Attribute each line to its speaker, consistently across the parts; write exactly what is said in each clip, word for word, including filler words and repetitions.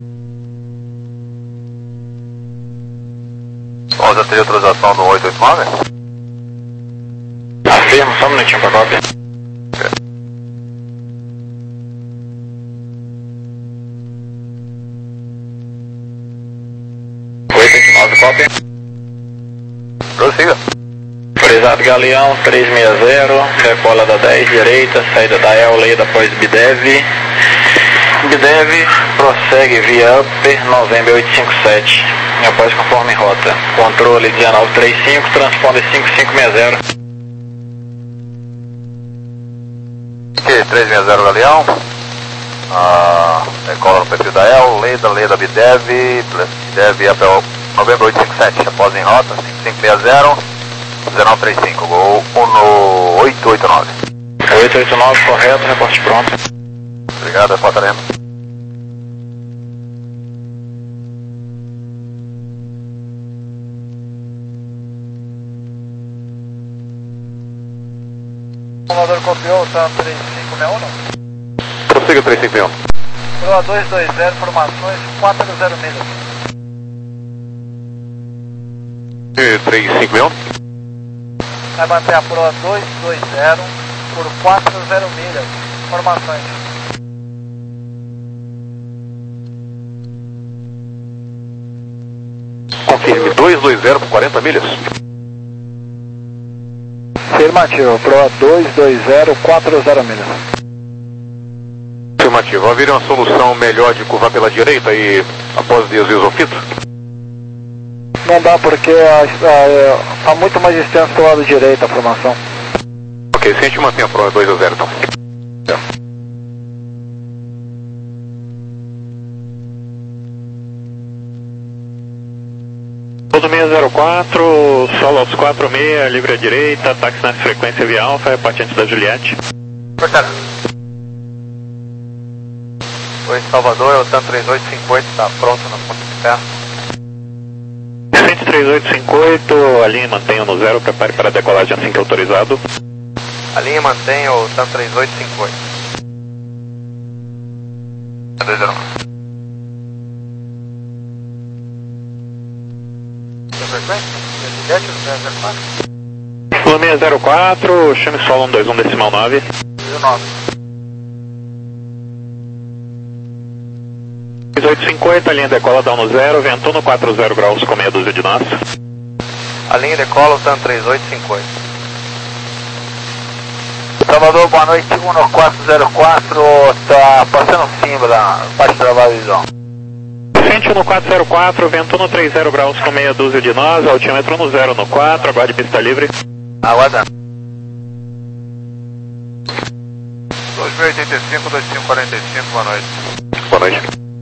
Speaker 1: Ó, já teria autorização do oito oito nove?
Speaker 2: Afirmo, só um minutinho pra cópia.
Speaker 1: Ok.
Speaker 2: oito oito nove, cópia.
Speaker 1: Prossiga.
Speaker 2: Frisado Galeão trezentos e sessenta, decola da dez, direita, saída da El, leida após Bidev. Bidev, prossegue via Upper, November oito cinco sete, após conforme rota. Controle dezenove trinta e cinco, transponder cinco cinco sessenta.
Speaker 1: Ok, trezentos e sessenta Galeão. Ah, decola no perfil da El, leida, leida Bidev, Bidev Apple November oito cinco sete, após em rota, cinco cinco sessenta, dezenove trinta e cinco, gol no oito oito nove.
Speaker 2: oito oito nove, correto, reporte pronto.
Speaker 1: Obrigado, reportaremos.
Speaker 3: O Salvador copiou, tá três cinco seis um.
Speaker 1: Prossiga três cinco um.
Speaker 3: Proa dois dois zero, formações quatro zero milhas.
Speaker 1: E três cinco um.
Speaker 3: Vai bater a proa dois dois zero por quatro zero milhas. Formações.
Speaker 1: Confirme, dois dois zero por quarenta milhas.
Speaker 3: Afirmativo, proa dois dois zero, quatro zero milhas.
Speaker 1: Afirmativo, haveria uma solução melhor de curvar pela direita e após desvio ao fito?
Speaker 3: Não dá porque está muito mais extenso do lado direito a formação.
Speaker 1: Ok, se a gente mantém a proa dois a zero então.
Speaker 2: Todo seis zero quatro, solo aos quatro seis, livre à direita, táxi na frequência via Alfa, é patente da Juliette.
Speaker 1: Cortana. Oi, Salvador, é o TAM três oito cinco oito, está pronto na ponta de terra.
Speaker 2: Centro três oito cinco oito, a linha mantenha no zero, prepare para a decolagem assim que autorizado.
Speaker 1: A linha mantém o TAM três oito cinco oito. dois zero um. Frequência? Juliette ou zero zero quatro?
Speaker 2: Lua seis zero quatro, chame solo um dois um decimal nove.
Speaker 1: dezenove.
Speaker 2: três oito cinco oito, a linha decola down no zero, ventou no quatro zero graus com meia dúzia de nós.
Speaker 1: A linha decola o TAM três oito cinco oito. Salvador, boa noite, um no quatro zero quatro, está passando cima da parte de trabalho visão.
Speaker 2: Frente no quatro zero quatro, ventou no três zero graus com meia dúzia de nós, altímetro no zero no quatro, aguarde pista livre.
Speaker 1: Aguardando. dois mil e oitenta e cinco, dois cinco quarenta e cinco, boa noite. Boa noite.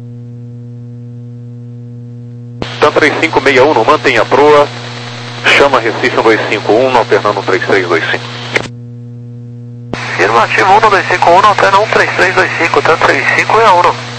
Speaker 1: TAM três cinco seis um, mantenha a proa, chama Recife um dois cinco um, alternando um três três dois cinco. Afirmativo um dois cinco um, alternando um três três dois cinco, TAM três cinco seis um.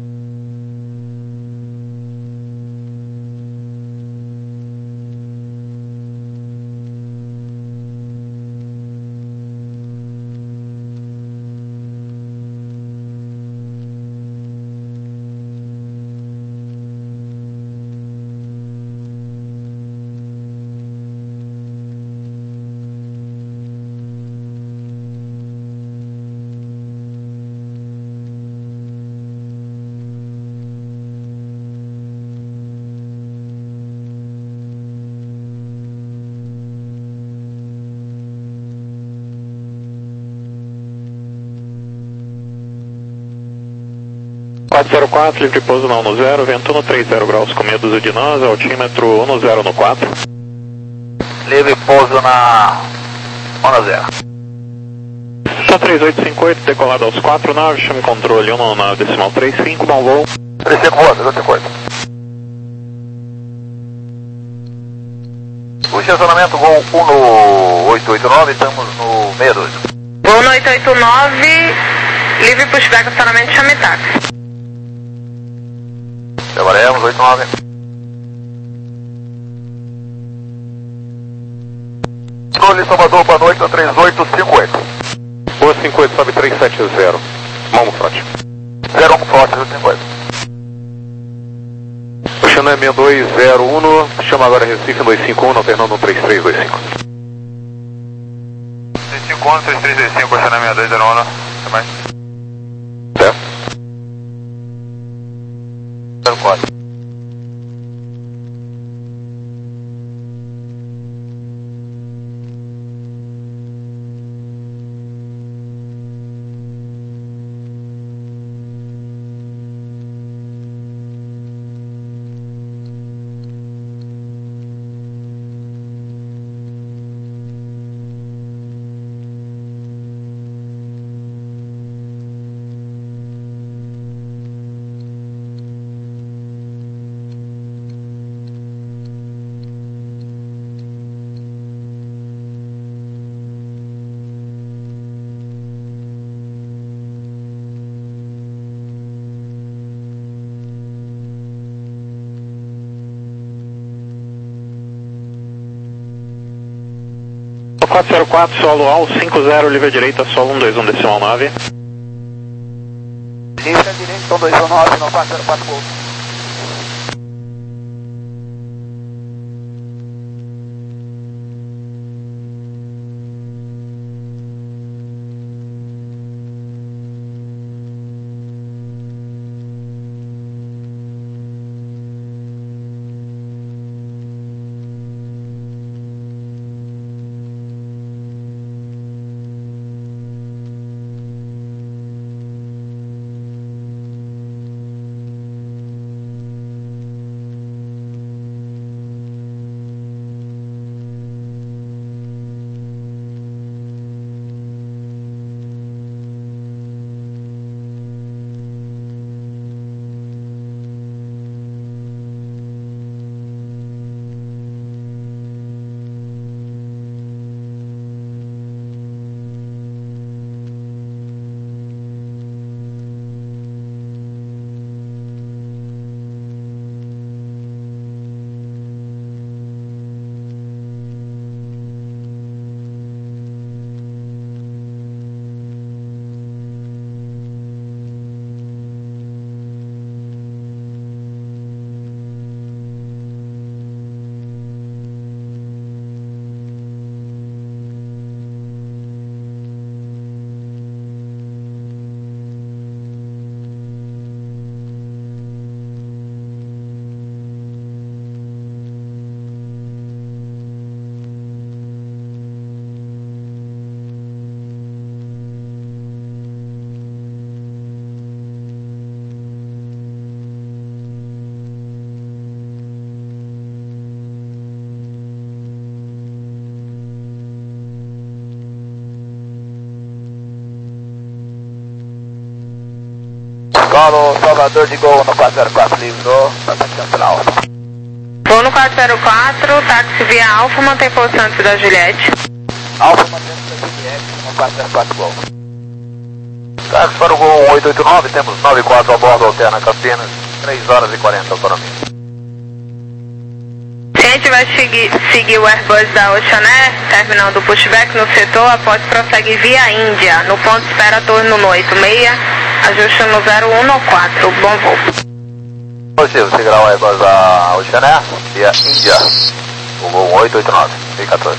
Speaker 2: quatro zero quatro, livre pouso não no zero, ventou no três zero graus com meia dúzia de nós, altímetro um no zero no quatro.
Speaker 1: Livre pouso na onda zero.
Speaker 2: TAM três oito cinco oito, decolado aos quatro nove, chame controle um no nove decimal três cinco, bom voo.
Speaker 1: três cinco um, três cinco oito. O estacionamento Gol um no oito oito nove, estamos no sessenta e dois.
Speaker 4: Gol no oito oito nove, livre pushback, estacionamento, chame táxi.
Speaker 1: Trabalhamos, oito nove. Controle Salvador, boa noite, três oito cinco oito. Boa cinco oito, sobe três sete zero. Mamo Frote. zero um Frote, cinco oito.
Speaker 5: Xaname dois zero um, chama agora Recife dois cinco um, alternando três três dois cinco.
Speaker 1: dois cinco um, três três dois cinco, Xaname dois zero um, até mais.
Speaker 5: Certo.
Speaker 1: zero quatro.
Speaker 2: quatro zero quatro, solo Al, cinco zero, livre à direita, solo um dois um, decimal nove.
Speaker 3: Livre à direita, um dois um nove, no quatro zero quatro Golf.
Speaker 1: Galo, Salvador de Gol no quatro zero quatro, livrou, bastante cancelar Alfa.
Speaker 4: Vou no quatro zero quatro, táxi via Alfa, mantém posição antes da Juliette.
Speaker 1: Alfa mantendo da Juliette no quatro zero quatro Gol. Táxi para o Gol oito oito nove, temos nove quatro a bordo, alterna Campinas, três horas e quarenta autonomia.
Speaker 4: Se a gente vai seguir, seguir o Airbus da Oceanair, terminando o pushback no setor, após prossegue via Índia, no ponto de espera turno no oito seis, ajuste no zero um no quatro, bom voo.
Speaker 1: Positivo, seguirá o Airbus da Oceanair, via Índia, o Gol oito oito nove, I quatorze.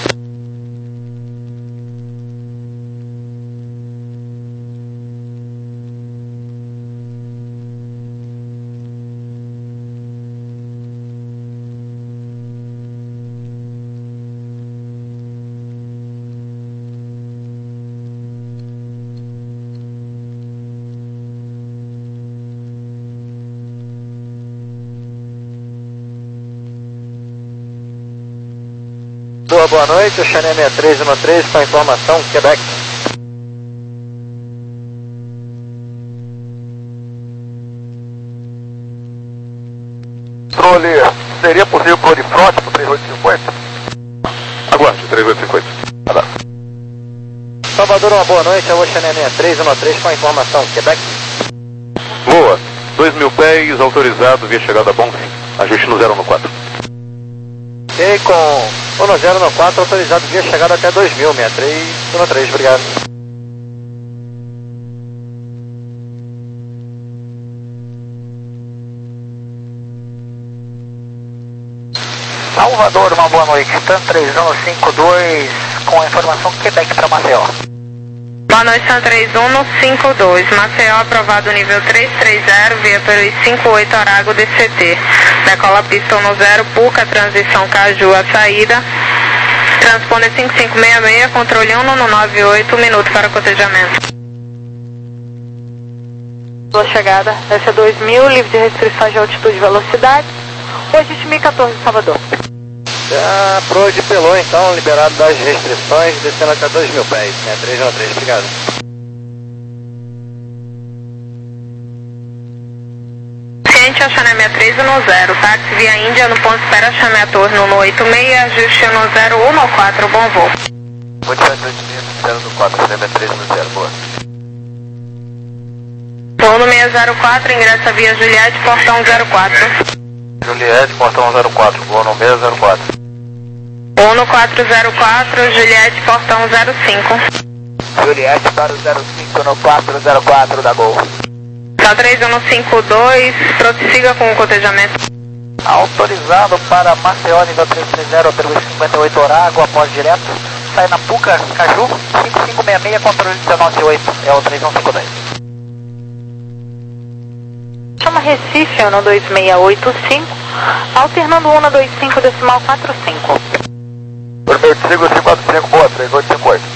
Speaker 3: Boa noite, o Xané sessenta e três um três com a informação Quebec.
Speaker 1: Controle, seria possível controle front para três oito cinco zero?
Speaker 5: Aguarde, três oito cinco oito.
Speaker 1: Ah, tá.
Speaker 3: Salvador, uma boa noite, é o Xané sessenta e três um três com a informação Quebec.
Speaker 5: Boa, dois mil pés, autorizado, via chegada bom fim. Ajuste no zero um quatro.
Speaker 3: Ok, com o no zero no quatro, autorizado via chegada até dois mil, sessenta e três um três, obrigado. Salvador, uma boa noite. TAM três um cinco dois com a informação Quebec para Maceió.
Speaker 4: Boa noite, TAM três um cinco dois. Maceió aprovado nível trezentos e trinta, via pelo cinco oito Arago D C T. Decola pista no zero, Puca, transição Caju, a saída. Transponder cinco cinco seis seis, controle um nove nove oito, minuto para cotejamento.
Speaker 6: Boa chegada, S A dois mil, livre de restrições de altitude e velocidade. Hoje, mil e quatorze, Salvador.
Speaker 3: Já pro de Pelô, então, liberado das restrições, descendo até dois mil pés, né? três um três, obrigado.
Speaker 4: Ciente, Oxané sessenta e três no zero, táxi via Índia no ponto espera Chamé Torno no oito seis, ajuste no zero um quatro, bom voo.
Speaker 1: Muito bem, dois mil, zero no quatro, sessenta e três no zero, boa.
Speaker 4: Torno seis zero quatro, ingressa via Juliette, portão zero quatro.
Speaker 1: Juliette, portão zero quatro, boa no seis zero quatro.
Speaker 4: um quatro zero quatro, Juliette, portão zero cinco.
Speaker 3: Juliette para o zero cinco no quatro zero quatro da Gol.
Speaker 4: TAM três um cinco dois, prossiga com o cotejamento.
Speaker 3: Autorizado para Maceió, nível trezentos e trinta, pelo cinquenta e oito Orago, após direto. Sai na Puca, Caju, cinco cinco seis seis, controle dezenove oito, é o três um cinco dois.
Speaker 6: Chama Recife, ano dois seis oito cinco, alternando um dois cinco decimal quatro cinco.
Speaker 1: Primeiro de cinco cinco quatro cinco, boa, três oito cinco oito.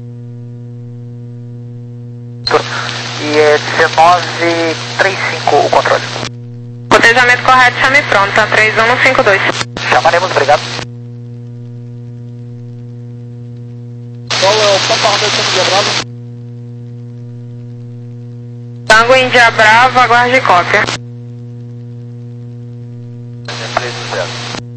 Speaker 3: E é dezenove trinta e cinco o controle.
Speaker 4: Cotejamento correto, chame pronto, TAM três um cinco dois.
Speaker 3: Chamaremos, obrigado. Qual é o Pampa Romeo Índia Bravo?
Speaker 4: Tango Índia Bravo, aguarde cópia.
Speaker 1: três no zero.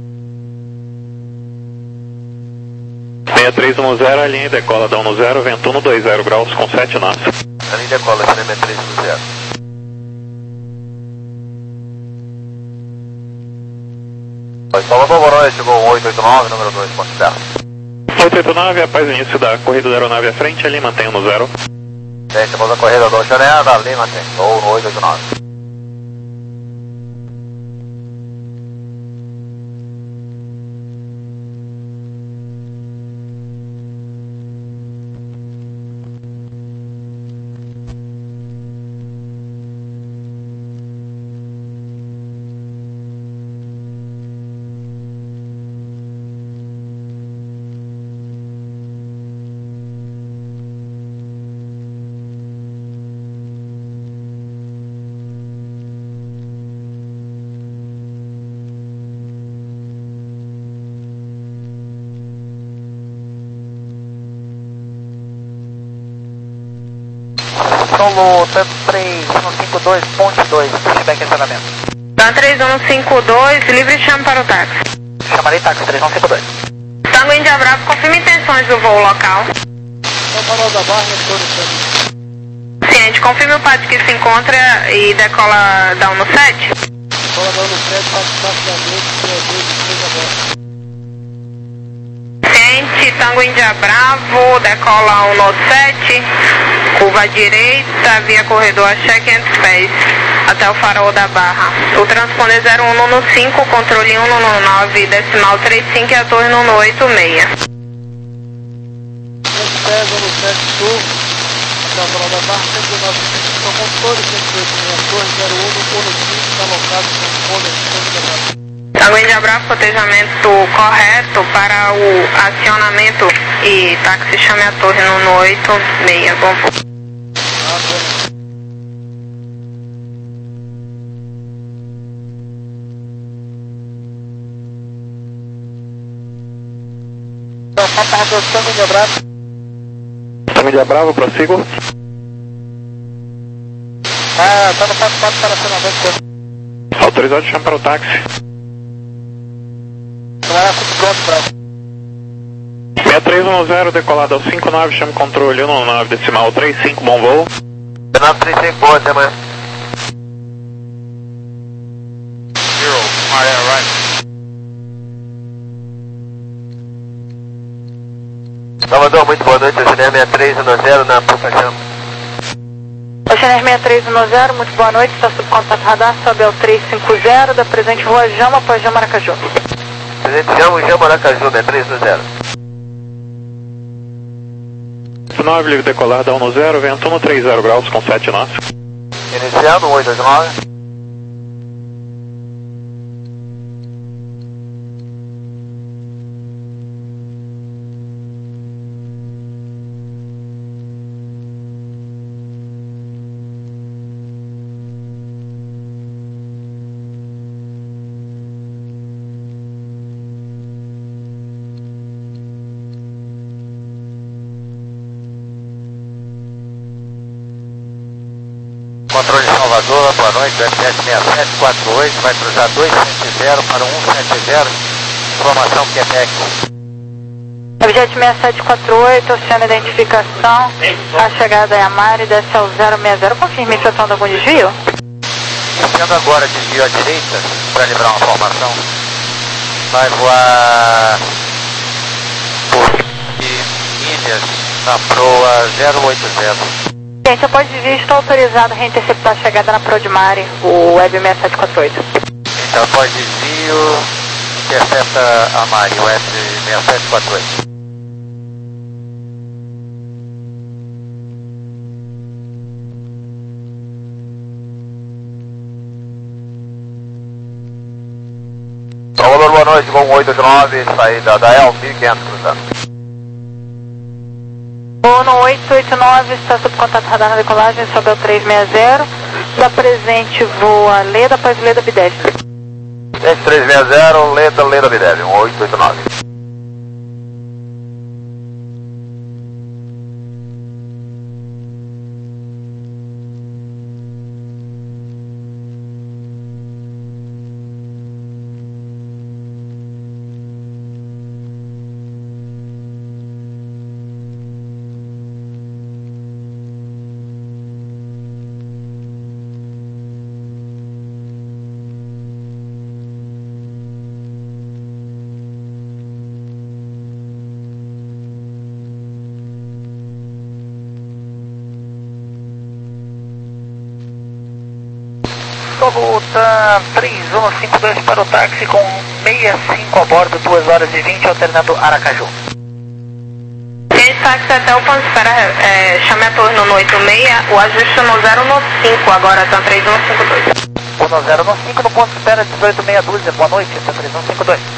Speaker 5: seis três um zero, a linha decola da um no zero, vento um dois zero graus com sete nós.
Speaker 1: A linha decola, sessenta e três no zero. Salvador, boa noite, chegou oito oito nove, número dois, ponto zero.
Speaker 5: oito oito nove, após o início da corrida da aeronave à frente, ali mantenha no zero.
Speaker 1: Gente, após a corrida do Oxané, da Lima, tem, ou no oito oito nove.
Speaker 3: Solo TAM três um cinco dois, ponte dois, pushback acionamento.
Speaker 4: TAM três um cinco dois, livre chame para o táxi.
Speaker 3: Chamarei táxi três um cinco dois.
Speaker 4: Tango Índia Bravo, confirme intenções do voo local.
Speaker 3: Farol da Barra, retorno.
Speaker 4: Ciente, confirme o pátio que se encontra e decola da um no sete.
Speaker 3: Decola da um no sete, pátio da dois,
Speaker 4: Ciente, Tango Índia Bravo, decola um no sete, curva direita, via corredor Axé quinhentos pés, até o farol da Barra. O transponder zero um no cinco, controle um no nove, decimal trinta e cinco e a torre no oito seis.
Speaker 3: quinhentos pés, um no sete sul, até o farol da Barra, cento e nove, são controle cento e oito, a torre zero um no no cinco, está locado com o transponder.
Speaker 4: Tango Índia Bravo, cotejamento correto para o acionamento e táxi chame a torre no oito seis, bom voo.
Speaker 3: Tango Índia Bravo.
Speaker 5: Tango Índia Bravo, prossigo.
Speaker 3: Ah, tá no quatro quatro para acionamento.
Speaker 5: Autorizado, chame para o táxi.
Speaker 3: Pronto, Bravo.
Speaker 5: seis três um zero, decolado ao cinco nove, chame controle um no nove, decimal trinta e cinco, bom voo.
Speaker 1: nove trinta e cinco, boa, até amanhã. Zero, Maria, right. Salvador, muito boa noite, Oxané sessenta e três um zero na Puca Jama.
Speaker 6: Oxané sessenta e três um zero, muito boa noite, está sob contato radar, sobe ao trezentos e cinquenta, da presente rua Jama, após Jama Aracaju.
Speaker 1: trezentos Iniciamos Jamba Aracaju, B três dois zero.
Speaker 5: nove, livre decolar da um zero, vento no trinta graus com sete nós.
Speaker 1: Iniciando, oito dois nove. Controle de Salvador, boa noite, F sete seis sete quatro oito, vai cruzar dois sete zero para um sete zero, informação Quebec.
Speaker 6: F sete seis sete quatro oito, oceano identificação, a chegada é a Mari, desce ao zero seis zero, confirme se está de algum desvio?
Speaker 1: Iniciando agora, desvio à direita, para livrar uma formação, vai voar por milhas na proa zero oito zero.
Speaker 6: Gente, após desvio, estou autorizado a reinterceptar a chegada na Pro de Mari, o Web seis sete quatro oito.
Speaker 1: Então, após desvio, intercepta a Mari, o Web seis sete quatro oito. Salvador, boa noite, voo oito oito nove, saída da E L, mil e quinhentos cruzando.
Speaker 6: Ono oito oito nove, está sob contato radar na decolagem, sobe ao três seis zero. Da presente voa Leda, após Leda Bidev.
Speaker 1: três seis zero, Leda, Leda Bidev, um oito oito nove.
Speaker 3: Volta três um cinco dois para o táxi com sessenta e cinco a bordo, duas horas e vinte, alternando Aracaju.
Speaker 4: Esse táxi até o ponto de espera, é, chame a torno no oito seis, o ajuste no zero no cinco, agora está três um cinco dois.
Speaker 3: No zero no cinco, no ponto de espera dezoito meia dúzia, boa noite, está três um cinco dois.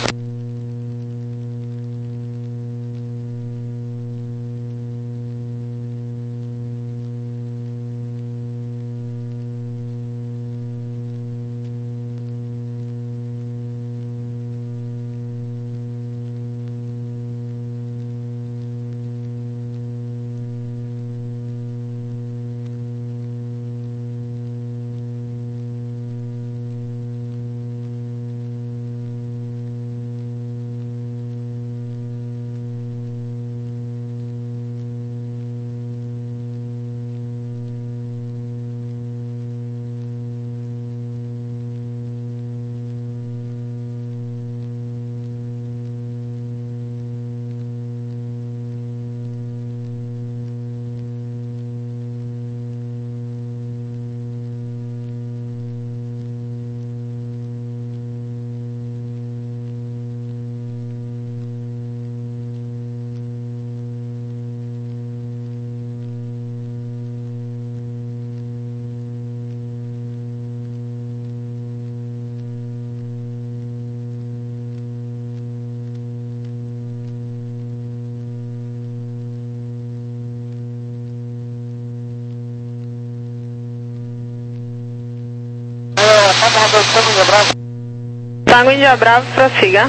Speaker 4: Tango Índia Bravo, prossiga.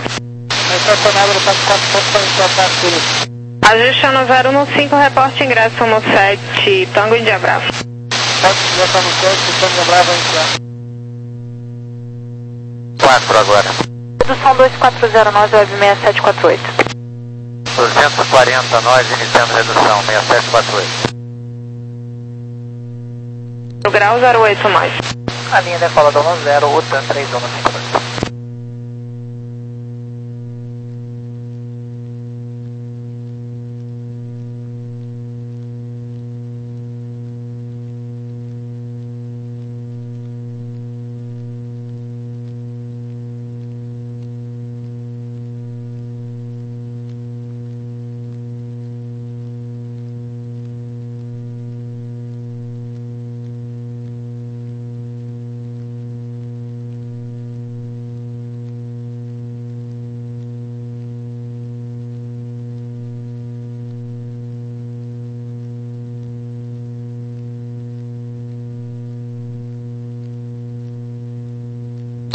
Speaker 4: Ajuste no zero no cinco, reporte ingresso no sete, Tango Índia Bravo.
Speaker 1: quatro agora.
Speaker 6: Redução dois quatro zero nove, Web seis sete quatro oito.
Speaker 1: duzentos e quarenta, nós iniciando redução, seis sete quatro oito.
Speaker 4: O grau zero oito mais.
Speaker 3: A linha decola do um zero, o TAN três um cinco dois.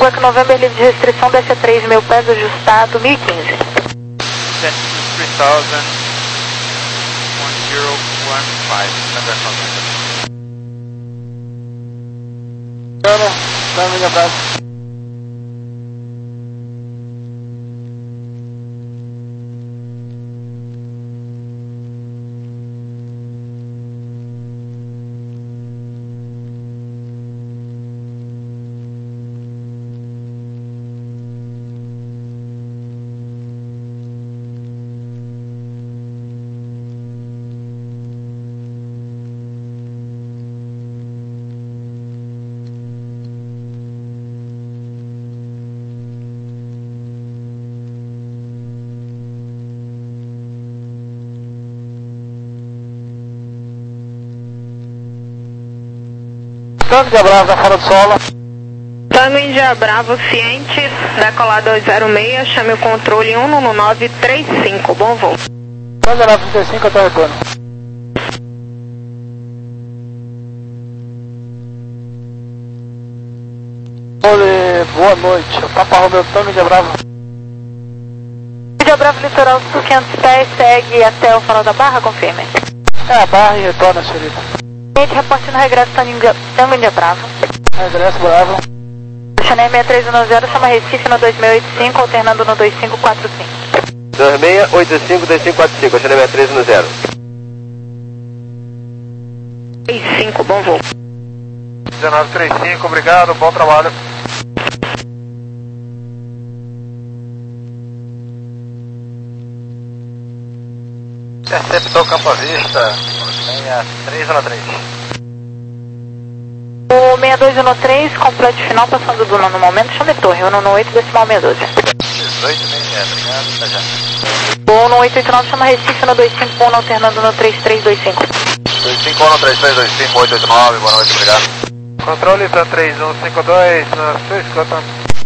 Speaker 6: Quebec November, livre de restrição, desce a três mil pés, ajustado, mil e quinze.
Speaker 7: Descent to three thousand, one zero one five, November November.
Speaker 3: Cara, dá um abraço. Tango Índia Brava, fora do solo.
Speaker 4: Tango Índia Bravo, ciente, decolar dois zero seis, chame o controle um nove nove três cinco, bom voo.
Speaker 3: Tango Brava trinta e cinco, até retorno. Oi, boa noite, o Papa Romeu, Tango Índia Brava.
Speaker 6: Índia Bravo, litoral sul, quinhentos pés, segue até o farol da Barra, confirme.
Speaker 3: É a Barra e retorna, senhorita.
Speaker 6: Gente, reporte no regresso Tango Índia Bravo.
Speaker 3: Regresso Bravo.
Speaker 6: Chanel seis três um zero, chama Recife no dois mil e oitenta e cinco, alternando no dois cinco quatro cinco.
Speaker 1: dois seis oito cinco dois cinco quatro cinco, Chanel seis três um zero.
Speaker 4: três cinco, bom voo.
Speaker 3: dezenove trinta e cinco, obrigado, bom trabalho. Interceptou Campo Vista, sessenta e três um três.
Speaker 6: O seis dois um três, completo final, passando do nono momento, chame torre, um nove oito, decimal seis doze.
Speaker 3: dezoito e meia, obrigado, até já.
Speaker 6: O nove oito oito nove, chama Recife no dois cinco um, alternando no três três dois cinco.
Speaker 1: dois cinco um três três dois cinco oito oito nove, boa noite, obrigado.
Speaker 3: Controle Tan três um cinco dois, na sua escuta.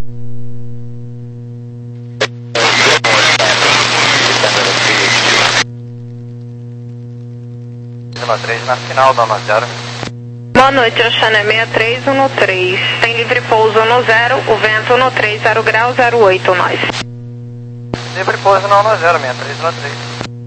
Speaker 3: três na final, dona zero.
Speaker 4: Boa noite, Oceana seis três um três. Tem livre pouso no zero, o vento no três zero grau zero oito, nós.
Speaker 3: Livre pouso não na zero, sessenta e três um três.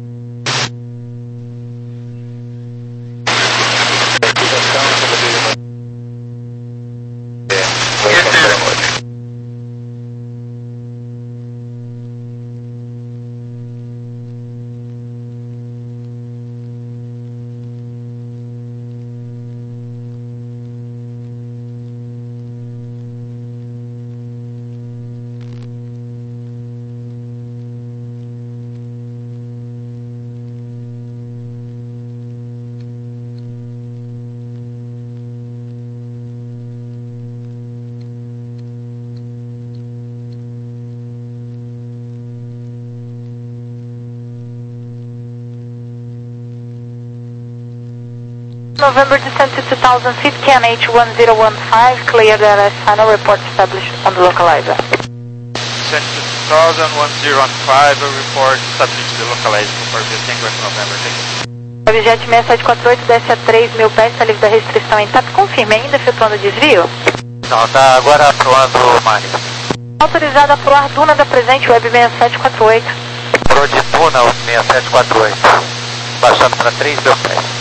Speaker 6: November descent to two thousand feet, K N H one zero one five, cleared L S final report established on the localizer.
Speaker 7: Descent to two thousand, one zero one five, a report established the localizer for the Tango November, thank you.
Speaker 6: Objet seis sete quatro oito, desce a três mil pés, está livre da restrição intacta, confirme, ainda efetuando desvio?
Speaker 3: Não, tá agora aproando o Mari.
Speaker 6: Autorizada a proar Duna da presente, Web seis sete quatro oito.
Speaker 3: Pro de Duna, seis sete quatro oito. Baixando para três mil pés.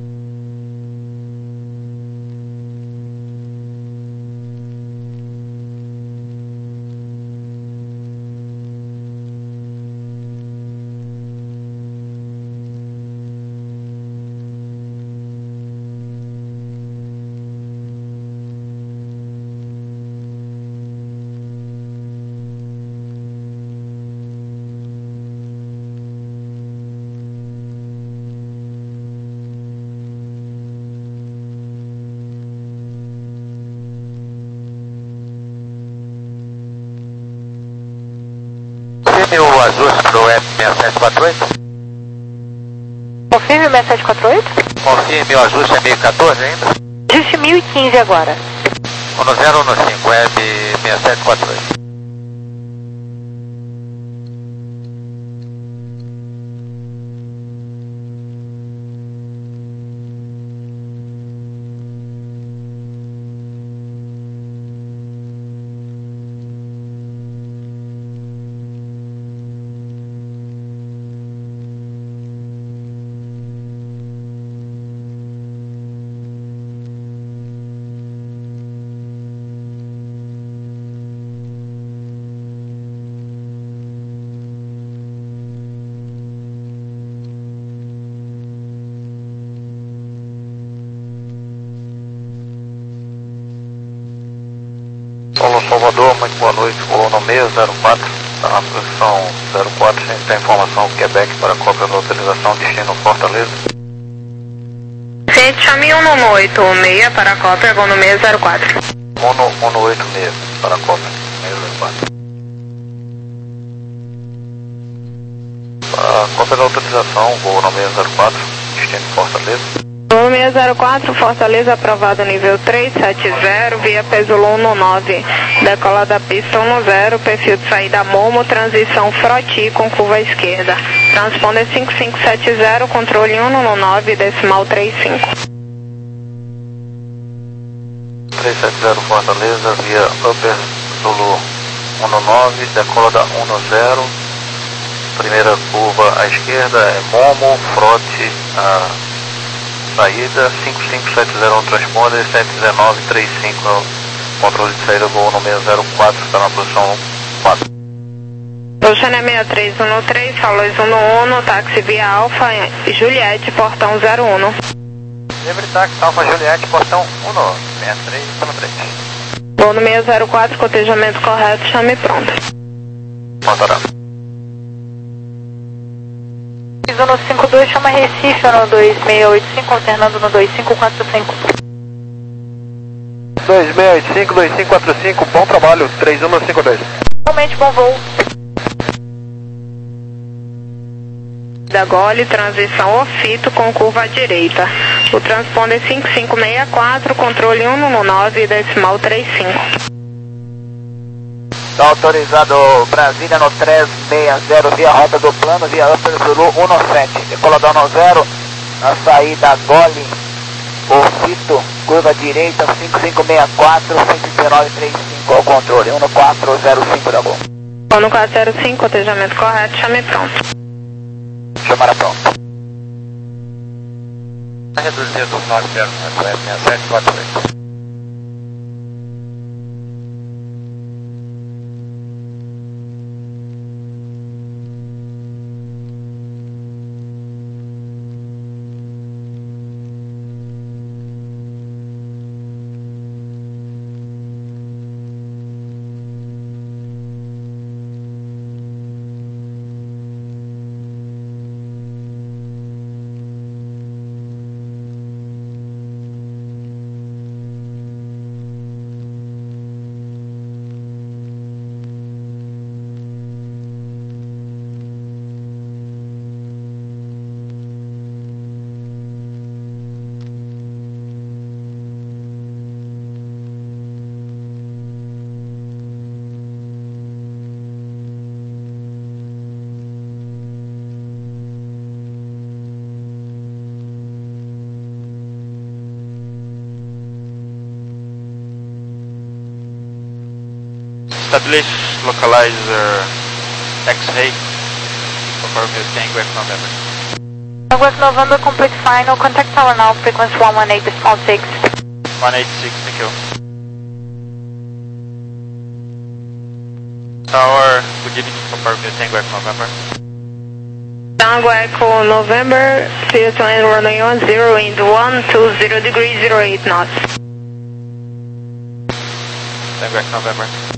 Speaker 3: O ajuste para o Web seis sete quatro oito?
Speaker 6: Confirme seis sete quatro oito?
Speaker 3: Confirme, o ajuste é mil e quatorze ainda?
Speaker 6: Ajuste mil e quinze agora.
Speaker 3: um zero um cinco, Web seis sete quatro oito.
Speaker 1: Salvador, muito boa noite, vou no meio zero quatro, está na posição zero quatro, a gente tem informação Quebec para cópia da autorização, destino Fortaleza.
Speaker 4: Gente, chame um no oito seis para cópia, vou no meio zero quatro.
Speaker 1: um no oito seis para cópia, meio zero quatro. Para cópia da autorização, vou no meio zero quatro, destino Fortaleza.
Speaker 4: Voo seis zero quatro, Fortaleza, aprovado nível três sete zero, via Pesulon no nove, decola da pista um zero, perfil de saída Momo, transição Froti com curva à esquerda, transponder cinco cinco sete zero, controle um no nove, decimal três cinco.
Speaker 1: três sete zero Fortaleza, via Upper Zulu um no nove, decola da um zero, primeira curva à esquerda é Momo, Froti, a saída cinco cinco sete zero um transponder, sete um nove três cinco é o controle de saída, voo no seis zero quatro, está na posição quatro.
Speaker 4: Oceania seis três um três, Falos um um, táxi via Alfa, Juliette, portão zero um.
Speaker 3: Livre táxi, Alfa Juliette, portão um, seis três um três.
Speaker 4: Voo no seis zero quatro, cotejamento correto, chame pronto.
Speaker 1: Montará.
Speaker 6: No cinco dois, chama Recife no dois seis oito cinco, alternando no dois cinco quatro cinco.
Speaker 3: dois seis oito cinco, dois cinco quatro cinco, bom trabalho, três um no cinco dois.
Speaker 6: Realmente bom voo.
Speaker 4: Da Gole, transição Ofito com curva à direita. O transponder cinco cinco seis quatro, controle um no nove, decimal três cinco.
Speaker 3: Está autorizado Brasília no três seis zero, via rota do plano, via Upper Zulu um sete, decolador no zero, na saída Gole, Ofito, curva direita, cinco cinco seis quatro, cento e nove três cinco, ao controle, um quatro zero cinco da Gol.
Speaker 4: um quatro zero cinco, cotejamento correto, chame pronto.
Speaker 3: Chamara pronto. Reduzido nove zero nove, seis sete quatro oito.
Speaker 7: Establish localizer X-ray for Tango Echo November.
Speaker 6: Tango Echo November, complete final, contact tower now, frequency one one eight decimal six.
Speaker 7: one eight six, thank you. Tower, good evening, confirm your Tango Echo November.
Speaker 4: Tango Echo November, clear to end runway one zero, wind one two zero degrees, zero eight knots.
Speaker 7: Tango Echo November.